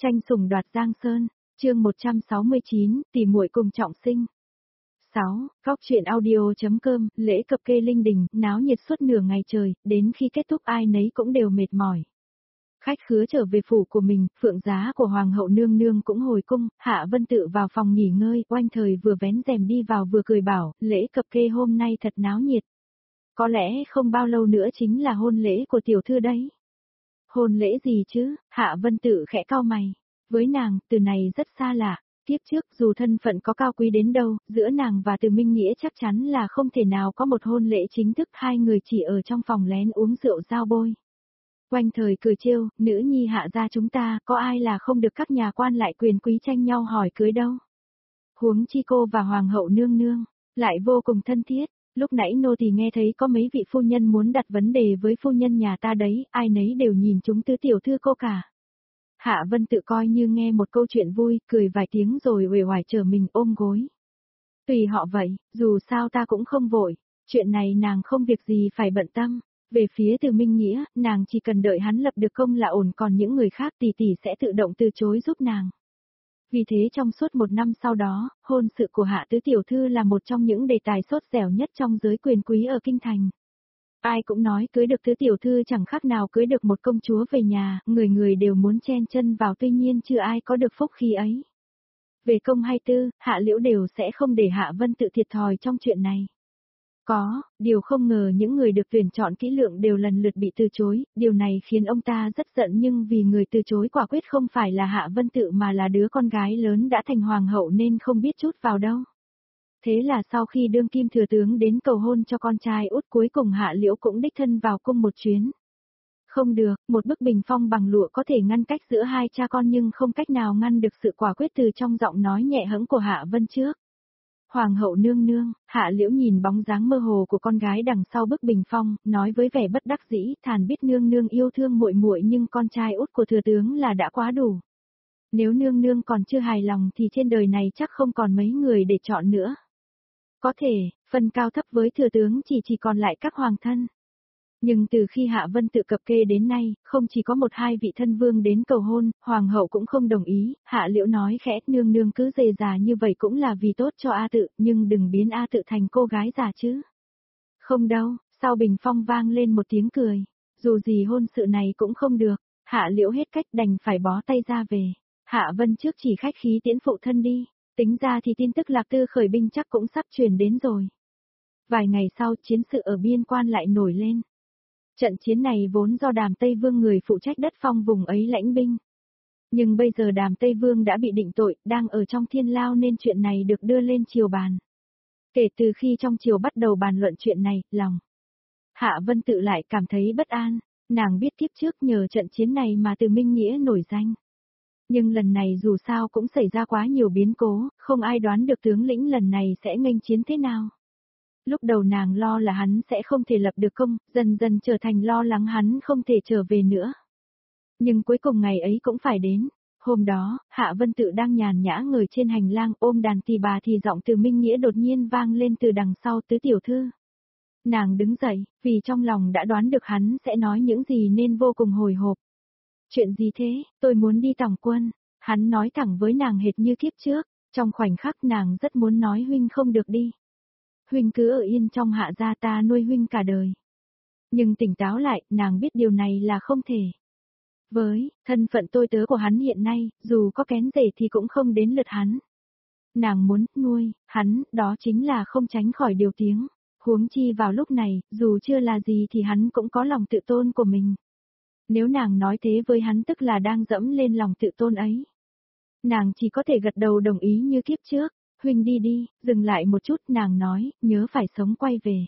Tranh sủng đoạt Giang Sơn, chương 169, tỷ muội cùng trọng sinh. 6. Góc truyện audio.com, lễ cập kê linh đình, náo nhiệt suốt nửa ngày trời, đến khi kết thúc ai nấy cũng đều mệt mỏi. Khách khứa trở về phủ của mình, phượng giá của Hoàng hậu nương nương cũng hồi cung, Hạ Vân Tự vào phòng nghỉ ngơi, Oanh Thời vừa vén rèm đi vào vừa cười bảo, lễ cập kê hôm nay thật náo nhiệt. Có lẽ không bao lâu nữa chính là hôn lễ của tiểu thư đấy. Hôn lễ gì chứ? Hạ Vân Tự khẽ cau mày. Với nàng, từ này rất xa lạ. Tiếp trước dù thân phận có cao quý đến đâu, giữa nàng và Từ Minh Nghĩa chắc chắn là không thể nào có một hôn lễ chính thức, hai người chỉ ở trong phòng lén uống rượu giao bôi. Oanh Thời cười trêu, nữ nhi Hạ gia chúng ta, có ai là không được các nhà quan lại quyền quý tranh nhau hỏi cưới đâu. Huống chi cô và Hoàng hậu nương nương, lại vô cùng thân thiết. Lúc nãy nô thì nghe thấy có mấy vị phu nhân muốn đặt vấn đề với phu nhân nhà ta đấy, ai nấy đều nhìn chúng tứ tiểu thư cô cả. Hạ Vân Tự coi như nghe một câu chuyện vui, cười vài tiếng rồi uể oải trở mình ôm gối. Tùy họ vậy, dù sao ta cũng không vội, chuyện này nàng không việc gì phải bận tâm. Về phía Từ Minh Nghĩa, nàng chỉ cần đợi hắn lập được công là ổn, còn những người khác tỷ tỷ sẽ tự động từ chối giúp nàng. Vì thế trong suốt một năm sau đó, hôn sự của Hạ tứ tiểu thư là một trong những đề tài sốt dẻo nhất trong giới quyền quý ở kinh thành. Ai cũng nói cưới được tứ tiểu thư chẳng khác nào cưới được một công chúa về nhà, người người đều muốn chen chân vào, tuy nhiên chưa ai có được phúc khí ấy. Về công hay tư, Hạ Liễu đều sẽ không để Hạ Vân Tự thiệt thòi trong chuyện này. Có, điều không ngờ những người được tuyển chọn kỹ lưỡng đều lần lượt bị từ chối, điều này khiến ông ta rất giận, nhưng vì người từ chối quả quyết không phải là Hạ Vân Tự mà là đứa con gái lớn đã thành hoàng hậu nên không biết chút vào đâu. Thế là sau khi đương kim thừa tướng đến cầu hôn cho con trai út, cuối cùng Hạ Liễu cũng đích thân vào cung một chuyến. Không được, một bức bình phong bằng lụa có thể ngăn cách giữa hai cha con nhưng không cách nào ngăn được sự quả quyết từ trong giọng nói nhẹ hững của Hạ Vân trước. Hoàng hậu nương nương, Hạ Liễu nhìn bóng dáng mơ hồ của con gái đằng sau bức bình phong, nói với vẻ bất đắc dĩ, thản biết nương nương yêu thương muội muội nhưng con trai út của thừa tướng là đã quá đủ. Nếu nương nương còn chưa hài lòng thì trên đời này chắc không còn mấy người để chọn nữa. Có thể, phần cao thấp với thừa tướng chỉ còn lại các hoàng thân. Nhưng từ khi Hạ Vân Tự cập kê đến nay, không chỉ có một hai vị thân vương đến cầu hôn, hoàng hậu cũng không đồng ý. Hạ Liễu nói khẽ, nương nương cứ dề già như vậy cũng là vì tốt cho A Tự, nhưng đừng biến A Tự thành cô gái già chứ. Không đâu, sau bình phong vang lên một tiếng cười. Dù gì hôn sự này cũng không được, Hạ Liễu hết cách đành phải bó tay ra về. Hạ Vân trước chỉ khách khí tiễn phụ thân đi, tính ra thì tin tức Lạc Tư khởi binh chắc cũng sắp truyền đến rồi. Vài ngày sau chiến sự ở biên quan lại nổi lên. Trận chiến này vốn do Đàm Tây Vương người phụ trách đất phong vùng ấy lãnh binh. Nhưng bây giờ Đàm Tây Vương đã bị định tội, đang ở trong thiên lao nên chuyện này được đưa lên triều bàn. Kể từ khi trong triều bắt đầu bàn luận chuyện này, lòng Hạ Vân Tự lại cảm thấy bất an, nàng biết kiếp trước nhờ trận chiến này mà Từ Minh Nghĩa nổi danh. Nhưng lần này dù sao cũng xảy ra quá nhiều biến cố, không ai đoán được tướng lĩnh lần này sẽ nghênh chiến thế nào. Lúc đầu nàng lo là hắn sẽ không thể lập được công, dần dần trở thành lo lắng hắn không thể trở về nữa. Nhưng cuối cùng ngày ấy cũng phải đến. Hôm đó, Hạ Vân Tự đang nhàn nhã ngồi trên hành lang ôm đàn tỳ bà thì giọng Từ Minh Nghĩa đột nhiên vang lên từ đằng sau tứ tiểu thư. Nàng đứng dậy, vì trong lòng đã đoán được hắn sẽ nói những gì nên vô cùng hồi hộp. Chuyện gì thế, tôi muốn đi tòng quân. Hắn nói thẳng với nàng hệt như kiếp trước, trong khoảnh khắc nàng rất muốn nói huynh không được đi. Huynh cứ ở yên trong Hạ gia, ta nuôi huynh cả đời. Nhưng tỉnh táo lại, nàng biết điều này là không thể. Với thân phận tôi tớ của hắn hiện nay, dù có kén rể thì cũng không đến lượt hắn. Nàng muốn nuôi hắn, đó chính là không tránh khỏi điều tiếng. Huống chi vào lúc này, dù chưa là gì thì hắn cũng có lòng tự tôn của mình. Nếu nàng nói thế với hắn tức là đang dẫm lên lòng tự tôn ấy. Nàng chỉ có thể gật đầu đồng ý như kiếp trước. Huynh đi đi, dừng lại một chút, nàng nói, nhớ phải sống quay về.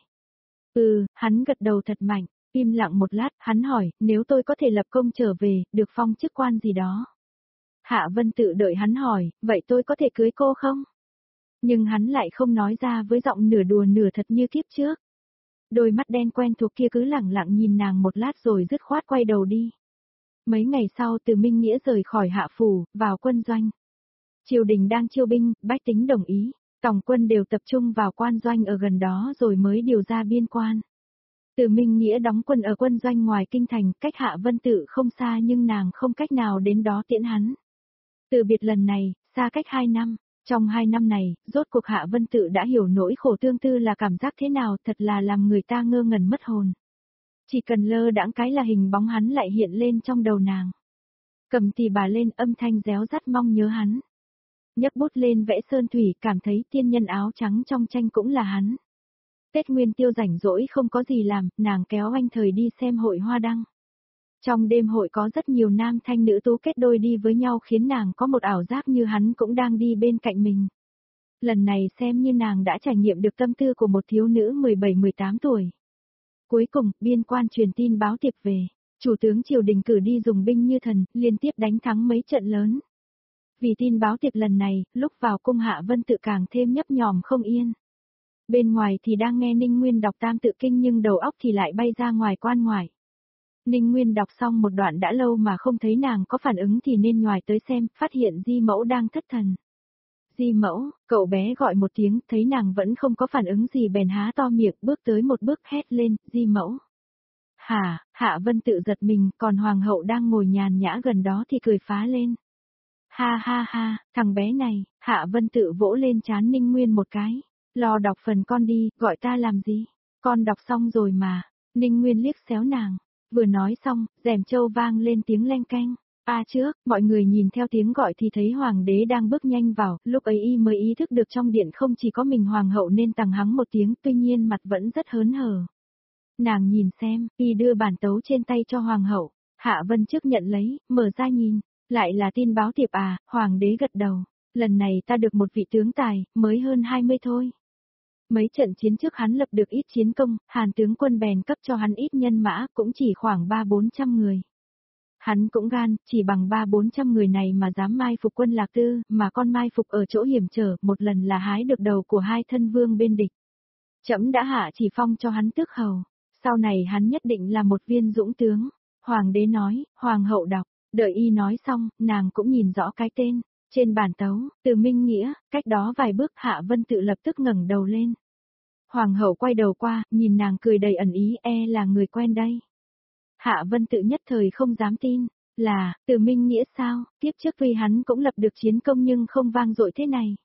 Hắn gật đầu thật mạnh, im lặng một lát, hắn hỏi, nếu tôi có thể lập công trở về, được phong chức quan gì đó. Hạ Vân Tự đợi hắn hỏi, vậy tôi có thể cưới cô không? Nhưng hắn lại không nói ra với giọng nửa đùa nửa thật như kiếp trước. Đôi mắt đen quen thuộc kia cứ lẳng lặng nhìn nàng một lát rồi dứt khoát quay đầu đi. Mấy ngày sau Từ Minh Nghĩa rời khỏi Hạ phủ, vào quân doanh. Triều đình đang chiêu binh, bách tính đồng ý, tổng quân đều tập trung vào quan doanh ở gần đó rồi mới điều ra biên quan. Từ Minh Nghĩa đóng quân ở quân doanh ngoài kinh thành, cách Hạ Vân Tự không xa nhưng nàng không cách nào đến đó tiễn hắn. Từ biệt lần này, xa cách 2 năm. Trong 2 năm này, rốt cuộc Hạ Vân Tự đã hiểu nỗi khổ tương tư là cảm giác thế nào, thật là làm người ta ngơ ngẩn mất hồn. Chỉ cần lơ đãng cái là hình bóng hắn lại hiện lên trong đầu nàng. Cầm tì bà lên, âm thanh réo rắt mong nhớ hắn. Nhấc bút lên vẽ sơn thủy, cảm thấy tiên nhân áo trắng trong tranh cũng là hắn. Tết Nguyên Tiêu rảnh rỗi không có gì làm, nàng kéo anh Thời đi xem hội hoa đăng. Trong đêm hội có rất nhiều nam thanh nữ tú kết đôi đi với nhau khiến nàng có một ảo giác như hắn cũng đang đi bên cạnh mình. Lần này xem như nàng đã trải nghiệm được tâm tư của một thiếu nữ 17-18 tuổi. Cuối cùng, biên quan truyền tin báo tiệp về. Chủ tướng triều đình cử đi dùng binh như thần, liên tiếp đánh thắng mấy trận lớn. Vì tin báo tiệp lần này, lúc vào cung Hạ Vân Tự càng thêm nhấp nhòm không yên. Bên ngoài thì đang nghe Ninh Nguyên đọc tam tự kinh nhưng đầu óc thì lại bay ra ngoài quan ngoại. Ninh Nguyên đọc xong một đoạn đã lâu mà không thấy nàng có phản ứng thì nên ngoài tới xem, phát hiện Di Mẫu đang thất thần. Di Mẫu, cậu bé gọi một tiếng, thấy nàng vẫn không có phản ứng gì bèn há to miệng, bước tới một bước hét lên, Di Mẫu. Hả, Hạ Vân Tự giật mình, còn Hoàng hậu đang ngồi nhàn nhã gần đó thì cười phá lên. Ha ha ha, thằng bé này, Hạ Vân Tự vỗ lên trán Ninh Nguyên một cái. Lo đọc phần con đi, gọi ta làm gì? Con đọc xong rồi mà. Ninh Nguyên liếc xéo nàng. Vừa nói xong, rèm châu vang lên tiếng leng keng. Trước, mọi người nhìn theo tiếng gọi thì thấy hoàng đế đang bước nhanh vào, lúc ấy y mới ý thức được trong điện không chỉ có mình hoàng hậu nên tằng hắng một tiếng, tuy nhiên mặt vẫn rất hớn hở. Nàng nhìn xem, y đưa bản tấu trên tay cho hoàng hậu. Hạ Vân trước nhận lấy, mở ra nhìn, lại là tin báo tiệp à, hoàng đế gật đầu. Lần này ta được một vị tướng tài, mới hơn 20 thôi. Mấy trận chiến trước hắn lập được ít chiến công, Hàn tướng quân bèn cấp cho hắn ít nhân mã, cũng chỉ khoảng 300-400 người. Hắn cũng gan, chỉ bằng 300-400 người này mà dám mai phục quân Lạc Tư, mà con mai phục ở chỗ hiểm trở, một lần là hái được đầu của 2 thân vương bên địch. Trẫm đã hạ chỉ phong cho hắn tước hầu, sau này hắn nhất định là một viên dũng tướng. Hoàng đế nói, hoàng hậu đọc, đợi y nói xong, nàng cũng nhìn rõ cái tên. Trên bản tấu, từ Minh Nghĩa, cách đó vài bước Hạ Vân Tự lập tức ngẩng đầu lên. Hoàng hậu quay đầu qua, nhìn nàng cười đầy ẩn ý, là người quen đây. Hạ Vân Tự nhất thời không dám tin, là, từ Minh Nghĩa sao, tiếp trước tuy hắn cũng lập được chiến công nhưng không vang dội thế này.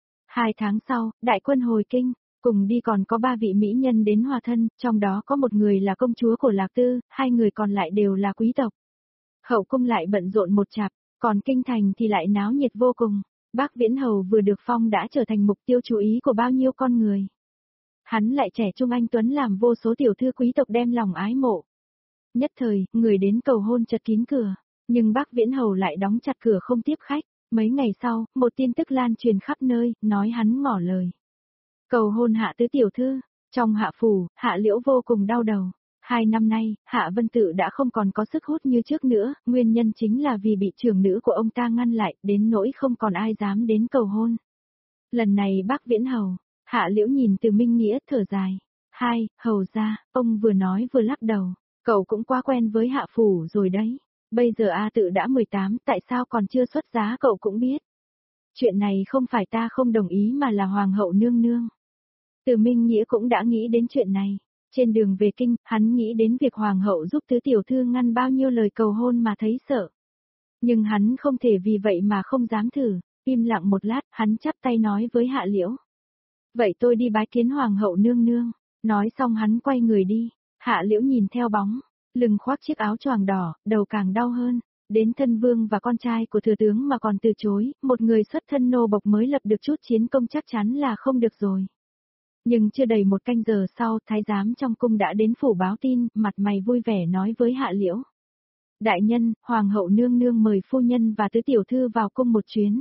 2 tháng sau, đại quân hồi kinh, cùng đi còn có 3 vị mỹ nhân đến hòa thân, trong đó có một người là công chúa của Lạc Tư, 2 người còn lại đều là quý tộc. Hậu cung lại bận rộn một chặp, còn kinh thành thì lại náo nhiệt vô cùng. Bác Viễn Hầu vừa được phong đã trở thành mục tiêu chú ý của bao nhiêu con người. Hắn lại trẻ trung anh tuấn làm vô số tiểu thư quý tộc đem lòng ái mộ. Nhất thời, người đến cầu hôn chật kín cửa, nhưng bác Viễn Hầu lại đóng chặt cửa không tiếp khách. Mấy ngày sau, một tin tức lan truyền khắp nơi, nói hắn ngỏ lời. Cầu hôn Hạ tứ tiểu thư, trong Hạ phủ, Hạ Liễu vô cùng đau đầu. 2 năm nay, Hạ Vân Tự đã không còn có sức hút như trước nữa, nguyên nhân chính là vì bị trưởng nữ của ông ta ngăn lại, đến nỗi không còn ai dám đến cầu hôn. Lần này bác Viễn Hầu, Hạ Liễu nhìn từ Minh Nghĩa thở dài. Hầu ra, ông vừa nói vừa lắc đầu, cậu cũng quá quen với Hạ phủ rồi đấy. Bây giờ A Tự đã 18, tại sao còn chưa xuất giá cậu cũng biết. Chuyện này không phải ta không đồng ý mà là Hoàng hậu nương nương. Từ Minh Nghĩa cũng đã nghĩ đến chuyện này. Trên đường về kinh, hắn nghĩ đến việc hoàng hậu giúp tứ tiểu thư ngăn bao nhiêu lời cầu hôn mà thấy sợ. Nhưng hắn không thể vì vậy mà không dám thử, im lặng một lát, hắn chắp tay nói với Hạ Liễu. Vậy tôi đi bái kiến hoàng hậu nương nương, nói xong hắn quay người đi, Hạ Liễu nhìn theo bóng, lưng khoác chiếc áo choàng đỏ, đầu càng đau hơn, đến thân vương và con trai của thừa tướng mà còn từ chối, một người xuất thân nô bộc mới lập được chút chiến công chắc chắn là không được rồi. Nhưng chưa đầy 1 canh giờ sau, thái giám trong cung đã đến phủ báo tin, mặt mày vui vẻ nói với Hạ Liễu. Đại nhân, hoàng hậu nương nương mời phu nhân và tứ tiểu thư vào cung một chuyến.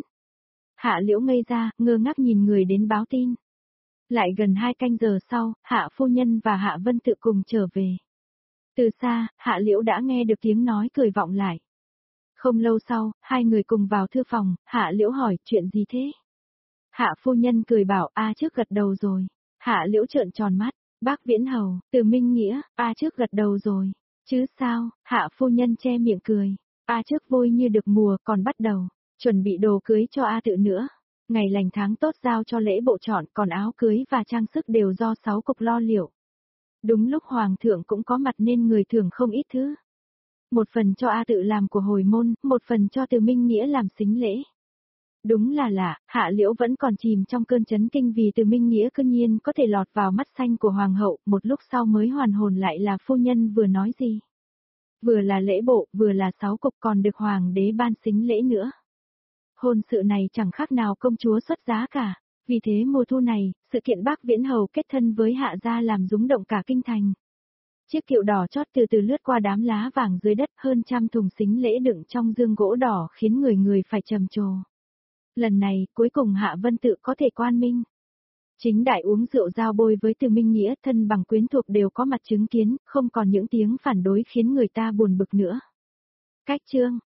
Hạ Liễu ngây ra, ngơ ngác nhìn người đến báo tin. Lại gần 2 canh giờ sau, Hạ phu nhân và Hạ Vân Tự cùng trở về. Từ xa, Hạ Liễu đã nghe được tiếng nói cười vọng lại. Không lâu sau, 2 người cùng vào thư phòng, Hạ Liễu hỏi, chuyện gì thế? Hạ phu nhân cười bảo, trước gật đầu rồi. Hạ Liễu trợn tròn mắt, bác Viễn Hầu, từ Minh Nghĩa, trước gật đầu rồi. Chứ sao, Hạ phu nhân che miệng cười. Trước vui như được mùa, còn bắt đầu, chuẩn bị đồ cưới cho Tự nữa. Ngày lành tháng tốt giao cho lễ bộ chọn, còn áo cưới và trang sức đều do 6 cục lo liệu. Đúng lúc hoàng thượng cũng có mặt nên người thưởng không ít thứ. một phần cho A Tự làm của hồi môn, một phần cho Từ Minh Nghĩa làm sính lễ. Đúng là lạ, Hạ Liễu vẫn còn chìm trong cơn chấn kinh vì Từ Minh Nghĩa cư nhiên có thể lọt vào mắt xanh của hoàng hậu, một lúc sau mới hoàn hồn lại là phu nhân vừa nói gì. Vừa là lễ bộ, vừa là 6 cục còn được hoàng đế ban sính lễ nữa. Hôn sự này chẳng khác nào công chúa xuất giá cả, vì thế mùa thu này, sự kiện bác Viễn Hầu kết thân với Hạ gia làm rúng động cả kinh thành. Chiếc kiệu đỏ chót từ từ lướt qua đám lá vàng dưới đất, hơn trăm thùng sính lễ đựng trong dương gỗ đỏ khiến người người phải trầm trồ. Lần này, cuối cùng Hạ Vân Tự có thể quan minh. Chính đại uống rượu giao bôi với Từ Minh Nghĩa, thân bằng quyến thuộc đều có mặt chứng kiến, không còn những tiếng phản đối khiến người ta buồn bực nữa. Cách chương